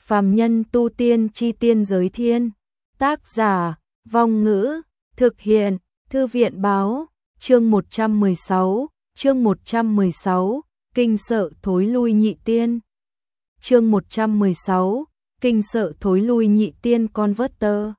Phàm nhân tu tiên chi tiên giới thiên. Tác giả, Vong Ngữ, thực hiện, Thư viện báo, chương 116, kinh sợ thối lui nhị tiên. Chương 116, kinh sợ thối lui nhị tiên Converter.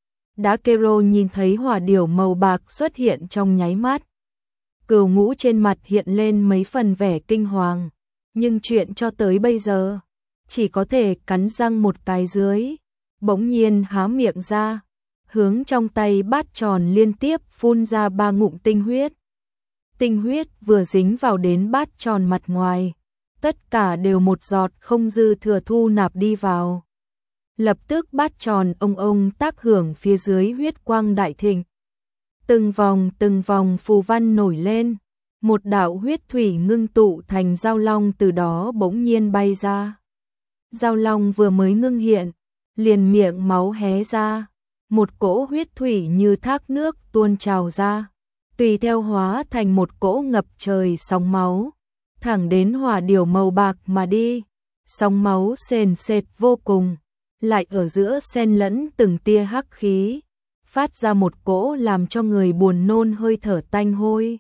Đã Kero nhìn thấy hỏa điểu màu bạc xuất hiện trong nháy mắt. Cửu Ngũ trên mặt hiện lên mấy phần vẻ kinh hoàng, nhưng chuyện cho tới bây giờ chỉ có thể cắn răng một cái dưới, bỗng nhiên há miệng ra, hướng trong tay bát tròn liên tiếp phun ra 3 ngụm tinh huyết. Tinh huyết vừa dính vào đến bát tròn mặt ngoài, tất cả đều một giọt không dư thừa thu nạp đi vào. Lập tức bát tròn ông tác hưởng phía dưới huyết quang đại thịnh. Từng vòng phù văn nổi lên, một đạo huyết thủy ngưng tụ thành giao long từ đó bỗng nhiên bay ra. Giao long vừa mới ngưng hiện, liền miệng máu hé ra, một cỗ huyết thủy như thác nước tuôn trào ra, tùy theo hóa thành một cỗ ngập trời sóng máu, thẳng đến hỏa điểu màu bạc mà đi. Sóng máu sền sệt vô cùng, lại ở giữa xen lẫn từng tia hắc khí, phát ra một cỗ làm cho người buồn nôn hơi thở tanh hôi.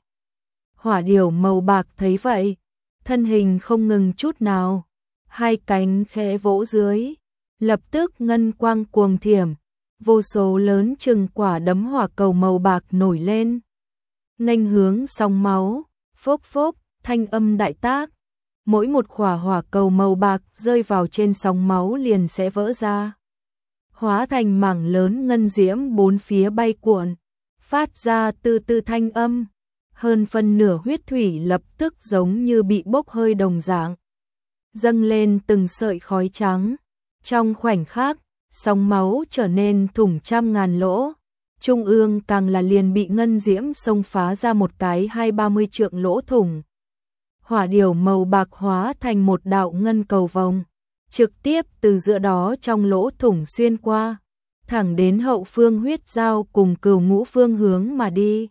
Hỏa điểu màu bạc thấy vậy, thân hình không ngừng chút nào, hai cánh khẽ vỗ dưới, lập tức ngân quang cuồng thiểm, vô số lớn chừng quả đấm hỏa cầu màu bạc nổi lên, nghênh hướng sóng máu, phốc phốc, thanh âm đại tác. Mỗi một quả hỏa cầu màu bạc rơi vào trên sóng máu liền sẽ vỡ ra, hóa thành mảng lớn ngân diễm bốn phía bay cuộn, phát ra từ từ thanh âm. Hơn phân nửa huyết thủy lập tức giống như bị bốc hơi đồng dạng, dâng lên từng sợi khói trắng. Trong khoảnh khắc, sóng máu trở nên thủng trăm ngàn lỗ, trung ương càng là liền bị ngân diễm xông phá ra một cái 20-30 trượng lỗ thủng. Hỏa điểu màu bạc hóa thành một đạo ngân cầu vồng, trực tiếp từ giữa đó trong lỗ thủng xuyên qua, thẳng đến hậu phương huyết giao cùng Cửu Ngũ phương hướng mà đi.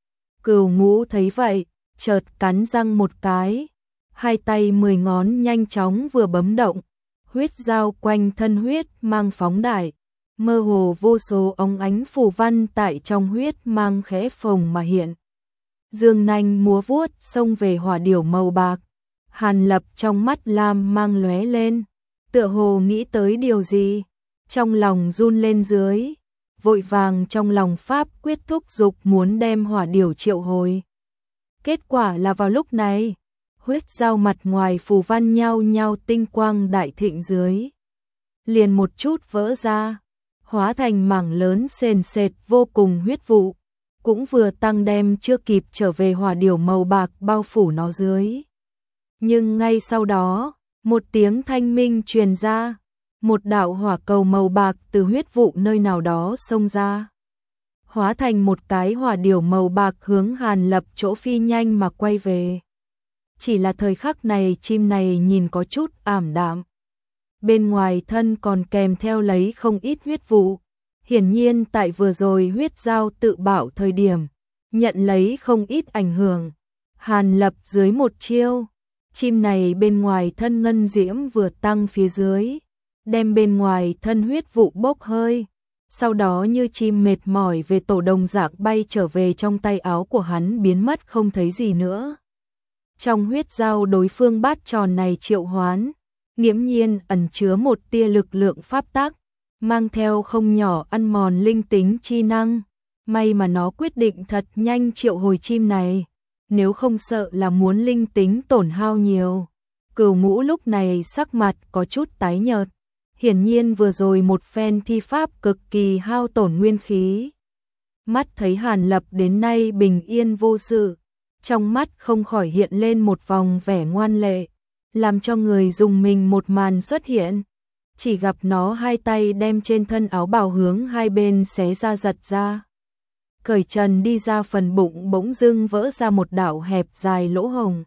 Cửu Ngũ thấy vậy, chợt cắn răng một cái, hai tay 10 ngón nhanh chóng vừa bấm động, huyết giao quanh thân huyết mang phóng đại, mơ hồ vô số óng ánh phù văn tại trong huyết mang khẽ phồng mà hiện. Dương nanh múa vuốt xông về hỏa điểu màu bạc, Hàn Lập trong mắt lam mang lóe lên, tựa hồ nghĩ tới điều gì, trong lòng run lên dưới, vội vàng trong lòng pháp quyết thúc dục muốn đem hỏa điểu triệu hồi. Kết quả là vào lúc này, huyết giao mặt ngoài phù văn nhao nhao tinh quang đại thịnh dưới, liền một chút vỡ ra, hóa thành mảng lớn sền sệt vô cùng huyết vụ, cũng vừa tăng đem chưa kịp trở về hỏa điểu màu bạc bao phủ nó dưới. Nhưng ngay sau đó, một tiếng thanh minh truyền ra, một đạo hỏa cầu màu bạc từ huyết vụ nơi nào đó xông ra, hóa thành một cái hỏa điểu màu bạc hướng Hàn Lập chỗ phi nhanh mà quay về. Chỉ là thời khắc này chim này nhìn có chút ảm đạm, bên ngoài thân còn kèm theo lấy không ít huyết vụ, hiển nhiên tại vừa rồi huyết giao tự bạo thời điểm, nhận lấy không ít ảnh hưởng. Hàn Lập dưới một chiêu, chim này bên ngoài thân ngân diễm vừa tăng phía dưới, đem bên ngoài thân huyết vụ bốc hơi, sau đó như chim mệt mỏi về tổ đồng dạng bay trở về trong tay áo của hắn biến mất không thấy gì nữa. Trong huyết giao đối phương bát tròn này triệu hoán, nghiễm nhiên ẩn chứa một tia lực lượng pháp tắc, mang theo không nhỏ ăn mòn linh tính chi năng, may mà nó quyết định thật nhanh triệu hồi chim này, nếu không sợ là muốn linh tính tổn hao nhiều. Cửu Ngũ lúc này sắc mặt có chút tái nhợt, hiển nhiên vừa rồi một phen thi pháp cực kỳ hao tổn nguyên khí. Mắt thấy Hàn Lập đến nay bình yên vô sự, trong mắt không khỏi hiện lên một vòng vẻ ngoan lệ, làm cho người dùng mình một màn xuất hiện. Chỉ gặp nó hai tay đem trên thân áo bào hướng hai bên xé ra giật ra. Cởi trần đi ra phần bụng bỗng dưng vỡ ra một đạo hẹp dài lỗ hồng.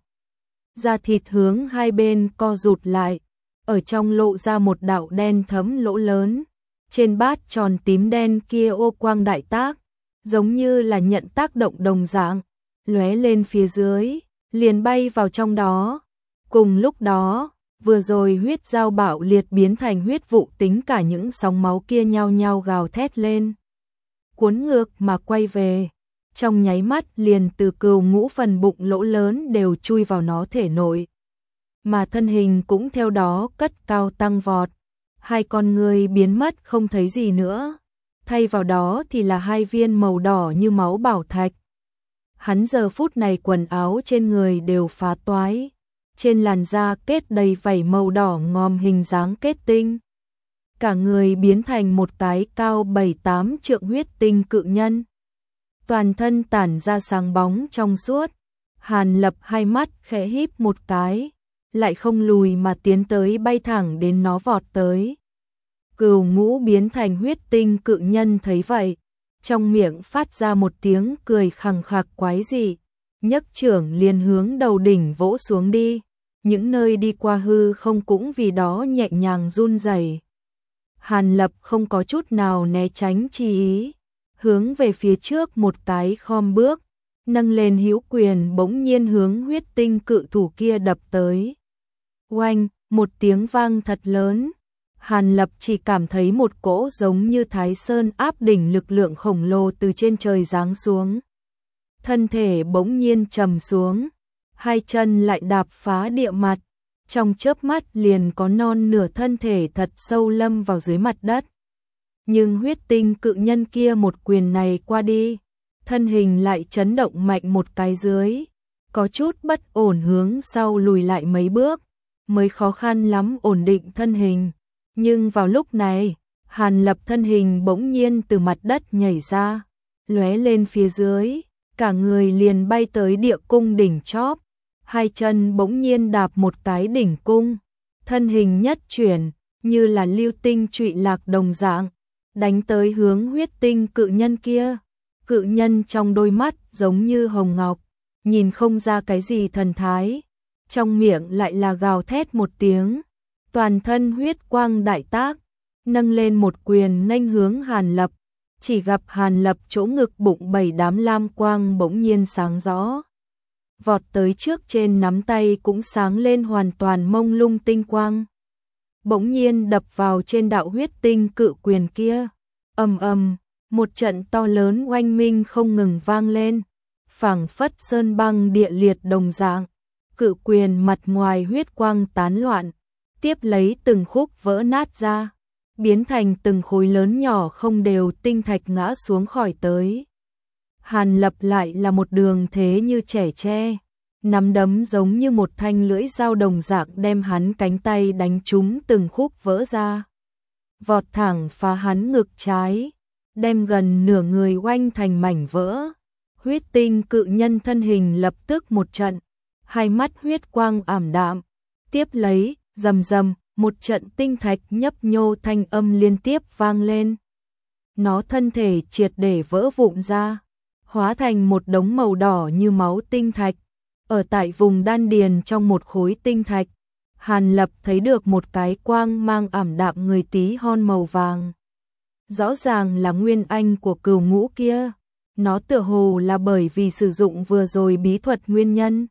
Da thịt hướng hai bên co rụt lại, ở trong lộ ra một đạo đen thẫm lỗ lớn. Trên bát tròn tím đen kia ô quang đại tác, giống như là nhận tác động đồng dạng, lóe lên phía dưới, liền bay vào trong đó. Cùng lúc đó, Vừa rồi huyết dao bạo liệt biến thành huyết vụ, tính cả những sóng máu kia nhao nhao gào thét lên, cuốn ngược mà quay về. Trong nháy mắt liền từ Cừu Ngũ phần bụng lỗ lớn đều chui vào nó thể nội, mà thân hình cũng theo đó cất cao tăng vọt. Hai con người biến mất không thấy gì nữa, thay vào đó thì là hai viên màu đỏ như máu bảo thạch. Hắn giờ phút này quần áo trên người đều phá toái, trên làn da kết đầy vảy màu đỏ ngòm hình dáng kết tinh. Cả người biến thành một cái cao 7-8 trượng huyết tinh cự nhân. Toàn thân tản ra sáng bóng trong suốt. Hàn Lập hai mắt khẽ híp một cái, lại không lùi mà tiến tới, bay thẳng đến nó vọt tới. Cừu Ngũ biến thành huyết tinh cự nhân thấy vậy, trong miệng phát ra một tiếng cười khằng khặc quái dị, nhấc trưởng liền hướng đầu đỉnh vỗ xuống đi. Những nơi đi qua hư không cũng vì đó nhẹ nhàng run rẩy. Hàn Lập không có chút nào né tránh chi ý, hướng về phía trước một cái khom bước, nâng lên hữu quyền bỗng nhiên hướng huyết tinh cự thủ kia đập tới. Oanh, một tiếng vang thật lớn. Hàn Lập chỉ cảm thấy một cỗ giống như Thái Sơn áp đỉnh lực lượng khổng lồ từ trên trời giáng xuống. Thân thể bỗng nhiên trầm xuống, hai chân lại đạp phá địa mặt, trong chớp mắt liền có non nửa thân thể thật sâu lâm vào dưới mặt đất. Nhưng huyết tinh cự nhân kia một quyền này qua đi, thân hình lại chấn động mạnh một cái dưới, có chút bất ổn hướng sau lùi lại mấy bước, mới khó khăn lắm ổn định thân hình. Nhưng vào lúc này, Hàn Lập thân hình bỗng nhiên từ mặt đất nhảy ra, lóe lên phía dưới, cả người liền bay tới địa cung đỉnh chóp, hai chân bỗng nhiên đạp một cái đỉnh cung, thân hình nhất chuyển, như là lưu tinh trụy lạc đồng dạng, đánh tới hướng huyết tinh cự nhân kia. Cự nhân trong đôi mắt giống như hồng ngọc, nhìn không ra cái gì thần thái, trong miệng lại là gào thét một tiếng, toàn thân huyết quang đại tác, nâng lên một quyền nghênh hướng Hàn Lập, chỉ gặp Hàn Lập chỗ ngực bụng 7 đám lam quang bỗng nhiên sáng rõ, vọt tới trước, trên nắm tay cũng sáng lên hoàn toàn mông lung tinh quang, bỗng nhiên đập vào trên đạo huyết tinh cự quyền kia. Ầm ầm, một trận to lớn oanh minh không ngừng vang lên, phảng phất sơn băng địa liệt đồng dạng. Cự quyền mặt ngoài huyết quang tán loạn, tiếp lấy từng khúc vỡ nát ra, biến thành từng khối lớn nhỏ không đều tinh thạch ngã xuống khỏi tới. Hàn Lập lại là một đường thế như trẻ tre, nắm đấm giống như một thanh lưỡi dao đồng dạng đem hắn cánh tay đánh trúng từng khúc vỡ ra, vọt thẳng phá hắn ngực trái, đem gần nửa người oanh thành mảnh vỡ. Huyết tinh cự nhân thân hình lập tức một trận, hai mắt huyết quang ảm đạm, tiếp lấy, rầm rầm, một trận tinh thạch nhấp nhô thanh âm liên tiếp vang lên. Nó thân thể triệt để vỡ vụn ra, hóa thành một đống màu đỏ như máu tinh thạch. Ở tại vùng đan điền trong một khối tinh thạch, Hàn Lập thấy được một cái quang mang ảm đạm người tí hon màu vàng. Rõ ràng là nguyên anh của Cừu Ngũ kia, nó tựa hồ là bởi vì sử dụng vừa rồi bí thuật nguyên nhân,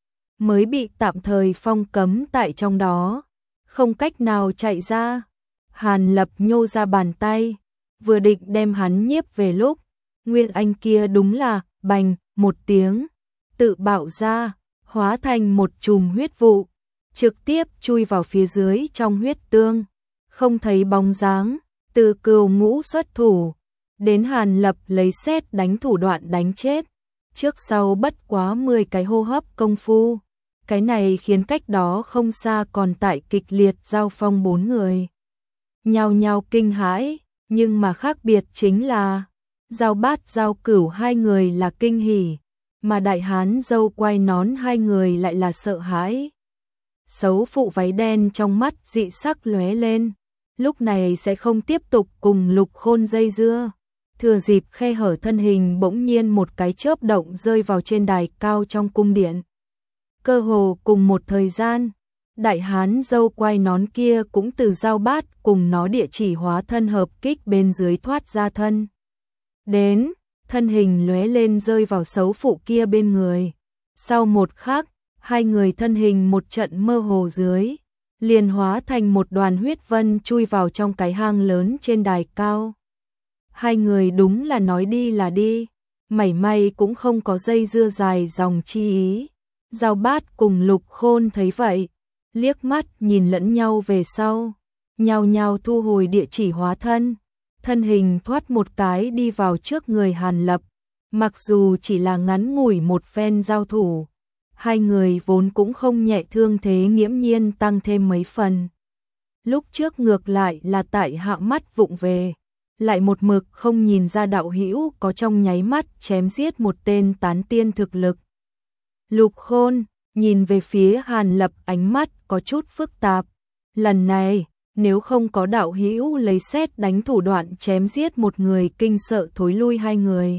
mới bị tạm thời phong cấm tại trong đó, không cách nào chạy ra. Hàn Lập nhô ra bàn tay, vừa định đem hắn nhiếp về lúc, nguyên anh kia đúng là, bành, một tiếng, tự bạo ra, hóa thành một chùm huyết vụ, trực tiếp chui vào phía dưới trong huyết tương, không thấy bóng dáng. Từ Cừu Ngũ xuất thủ, đến Hàn Lập lấy sét đánh thủ đoạn đánh chết, trước sau bất quá 10 cái hô hấp công phu. Cái này khiến cách đó không xa còn tại kịch liệt giao phong 4 người nhao nhao kinh hãi, nhưng mà khác biệt chính là Giao Bát Giao Cửu hai người là kinh hỉ, mà Đại Hán dâu quai nón hai người lại là sợ hãi. Xấu phụ váy đen trong mắt dị sắc lóe lên, lúc này sẽ không tiếp tục cùng Lục Khôn dây dưa, thừa dịp khe hở thân hình bỗng nhiên một cái chớp động rơi vào trên đài cao trong cung điện. Cơ hồ cùng một thời gian, Đại Hán dâu quai nón kia cũng từ Giao Bát cùng nó địa chỉ hóa thân hợp kích bên dưới thoát ra thân. Đến, thân hình lóe lên rơi vào xấu phụ kia bên người. Sau một khắc, hai người thân hình một trận mơ hồ dưới, liền hóa thành một đoàn huyết vân chui vào trong cái hang lớn trên đài cao. Hai người đúng là nói đi là đi, mảy may cũng không có dây dưa dài dòng chi ý. Giao Bát cùng Lục Khôn thấy vậy, liếc mắt nhìn lẫn nhau về sau, nhao nhao thu hồi địa chỉ hóa thân, thân hình thoát một cái đi vào trước người Hàn Lập. Mặc dù chỉ là ngắn ngủi một phen giao thủ, hai người vốn cũng không nhẹ, thương thế nghiễm nhiên tăng thêm mấy phần. Lúc trước ngược lại là tại hạ mắt vụng về, lại một mực không nhìn ra đạo hữu có trong nháy mắt chém giết một tên tán tiên thực lực. Lục Khôn nhìn về phía Hàn Lập, ánh mắt có chút phức tạp. Lần này, nếu không có đạo hữu lấy sét đánh thủ đoạn chém giết một người, kinh sợ thối lui hai người.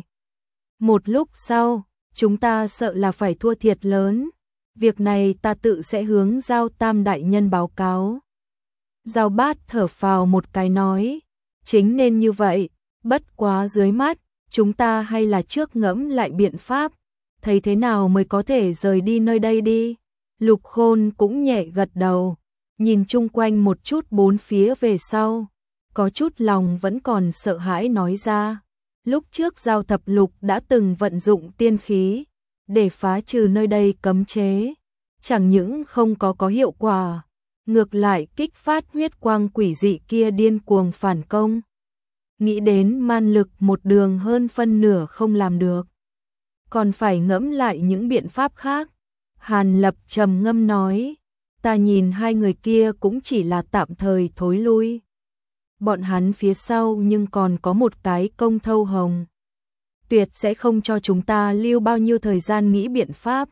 Một lúc sau, chúng ta sợ là phải thua thiệt lớn. Việc này ta tự sẽ hướng Giao Tam đại nhân báo cáo. Giao Bát thở phào một cái nói, chính nên như vậy, bất quá dưới mắt, chúng ta hay là trước ngẫm lại biện pháp, thấy thế nào mới có thể rời đi nơi đây đi. Lục Khôn cũng nhẹ gật đầu, nhìn chung quanh một chút bốn phía về sau, có chút lòng vẫn còn sợ hãi nói ra. Lúc trước Giao Thập Lục đã từng vận dụng tiên khí để phá trừ nơi đây cấm chế, chẳng những không có hiệu quả, ngược lại kích phát huyết quang quỷ dị kia điên cuồng phản công. Nghĩ đến man lực một đường hơn phân nửa không làm được, còn phải ngẫm lại những biện pháp khác. Hàn Lập trầm ngâm nói, ta nhìn hai người kia cũng chỉ là tạm thời thối lui. Bọn hắn phía sau nhưng còn có một cái Công Thâu Hồng, tuyệt sẽ không cho chúng ta lưu bao nhiêu thời gian nghĩ biện pháp.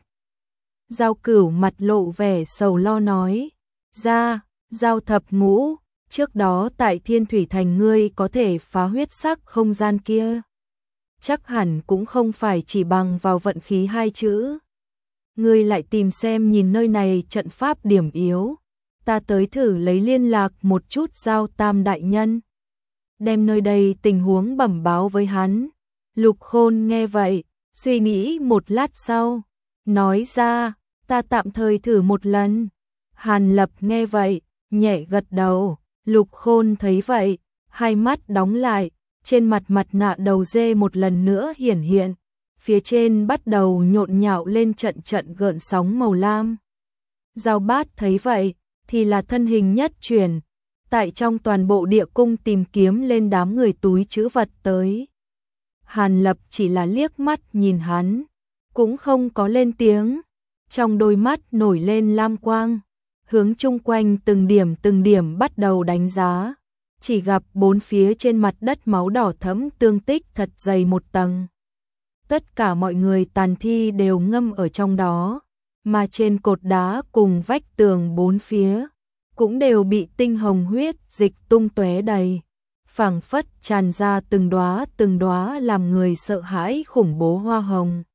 Giao Cửu mặt lộ vẻ sầu lo nói, ra, Giao Thập Ngũ, trước đó tại Thiên Thủy Thành ngươi có thể phá huyết sắc không gian kia, chắc hẳn cũng không phải chỉ bằng vào vận khí hai chữ. Ngươi lại tìm xem nhìn nơi này trận pháp điểm yếu, ta tới thử lấy liên lạc một chút Giao Tam đại nhân, đem nơi đây tình huống bẩm báo với hắn. Lục Khôn nghe vậy, suy nghĩ một lát sau, nói ra, ta tạm thời thử một lần. Hàn Lập nghe vậy, nhẹ gật đầu. Lục Khôn thấy vậy, hai mắt đóng lại, trên mặt mặt nạ đầu dê một lần nữa hiển hiện, phía trên bắt đầu nhộn nhạo lên trận trận gợn sóng màu lam. Giao Bát thấy vậy, thì là thân hình nhất chuyển, tại trong toàn bộ địa cung tìm kiếm lên đám người túi trữ vật tới. Hàn Lập chỉ là liếc mắt nhìn hắn, cũng không có lên tiếng, trong đôi mắt nổi lên lam quang, hướng chung quanh từng điểm bắt đầu đánh giá, chỉ gặp bốn phía trên mặt đất máu đỏ thẫm tương tích thật dày một tầng. Tất cả mọi người tàn thi đều ngâm ở trong đó, mà trên cột đá cùng vách tường bốn phía cũng đều bị tinh hồng huyết dịch tung tóe đầy, phảng phất tràn ra từng đóa làm người sợ hãi khủng bố hoa hồng.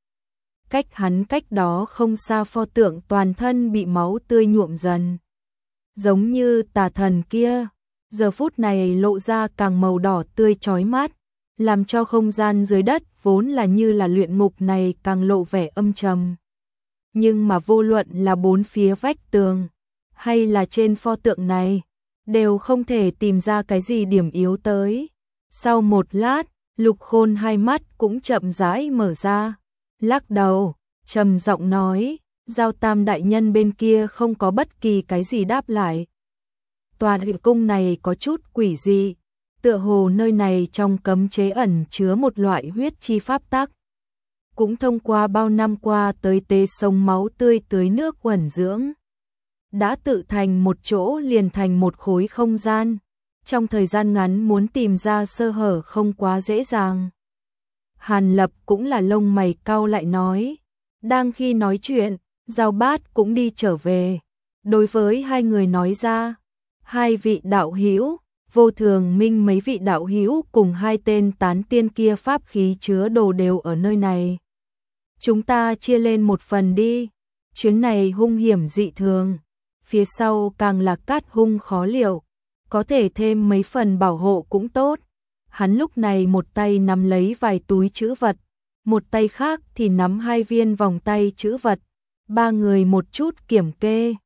Cách đó không xa pho tượng toàn thân bị máu tươi nhuộm dần, giống như tà thần kia, giờ phút này lộ ra càng màu đỏ tươi chói mắt, làm cho không gian dưới đất vốn là như là luyện ngục này càng lộ vẻ âm trầm. Nhưng mà vô luận là bốn phía vách tường hay là trên pho tượng này, đều không thể tìm ra cái gì điểm yếu tới. Sau một lát, Lục Khôn hai mắt cũng chậm rãi mở ra, lắc đầu, trầm giọng nói, Giao Tam đại nhân bên kia không có bất kỳ cái gì đáp lại. Tòa địa cung này có chút quỷ dị, tựa hồ nơi này trong cấm chế ẩn chứa một loại huyết chi pháp tắc, cũng thông qua bao năm qua tới tế sông máu tươi tưới nước uẩn dưỡng, đã tự thành một chỗ liền thành một khối không gian, trong thời gian ngắn muốn tìm ra sơ hở không quá dễ dàng. Hàn Lập cũng là lông mày cau lại nói, đang khi nói chuyện, Giao Bát cũng đi trở về, đối với hai người nói ra, hai vị đạo hữu, Vô Thường Minh mấy vị đạo hữu cùng hai tên tán tiên kia pháp khí chứa đồ đều ở nơi này. Chúng ta chia lên một phần đi, chuyến này hung hiểm dị thường, phía sau càng là cát hung khó liệu, có thể thêm mấy phần bảo hộ cũng tốt. Hắn lúc này một tay nắm lấy vài túi trữ vật, một tay khác thì nắm hai viên vòng tay trữ vật, ba người một chút kiểm kê,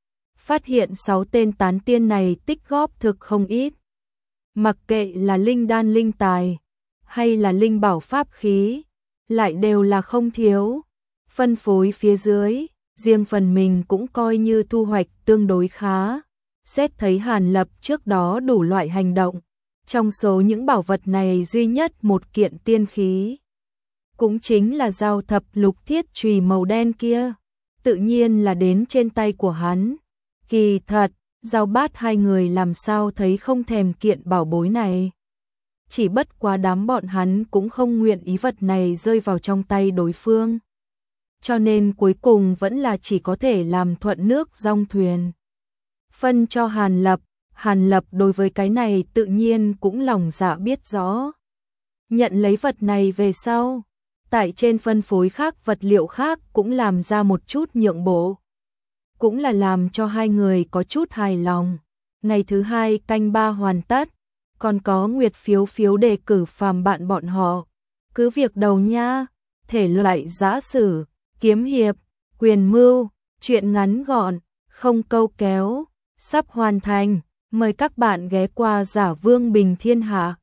phát hiện 6 tên tán tiên này tích góp thực không ít. Mặc kệ là linh đan linh tài, hay là linh bảo pháp khí, lại đều là không thiếu. Phân phối phía dưới, riêng phần mình cũng coi như thu hoạch tương đối khá. Xét thấy Hàn Lập trước đó đủ loại hành động, trong số những bảo vật này duy nhất một kiện tiên khí, cũng chính là dao thập lục thiết chùy màu đen kia, tự nhiên là đến trên tay của hắn. Kỳ thật, Giao Bát hai người làm sao thấy không thèm kiện bảo bối này. Chỉ bất quá đám bọn hắn cũng không nguyện ý vật này rơi vào trong tay đối phương. Cho nên cuối cùng vẫn là chỉ có thể làm thuận nước dong thuyền. Phân cho Hàn Lập đối với cái này tự nhiên cũng lòng dạ biết rõ. Nhận lấy vật này về sau, tại trên phân phối khác vật liệu khác cũng làm ra một chút nhượng bộ. Cũng là làm cho hai người có chút hài lòng. Ngày thứ hai canh ba hoàn tất, còn có nguyệt phiếu đề cử phàm bạn bọn họ. Cứ việc đầu nha, thể loại giã sử, kiếm hiệp, quyền mưu, truyện ngắn gọn, không câu kéo, sắp hoàn thành. Mời các bạn ghé qua Giả Vương Bình Thiên Hạ.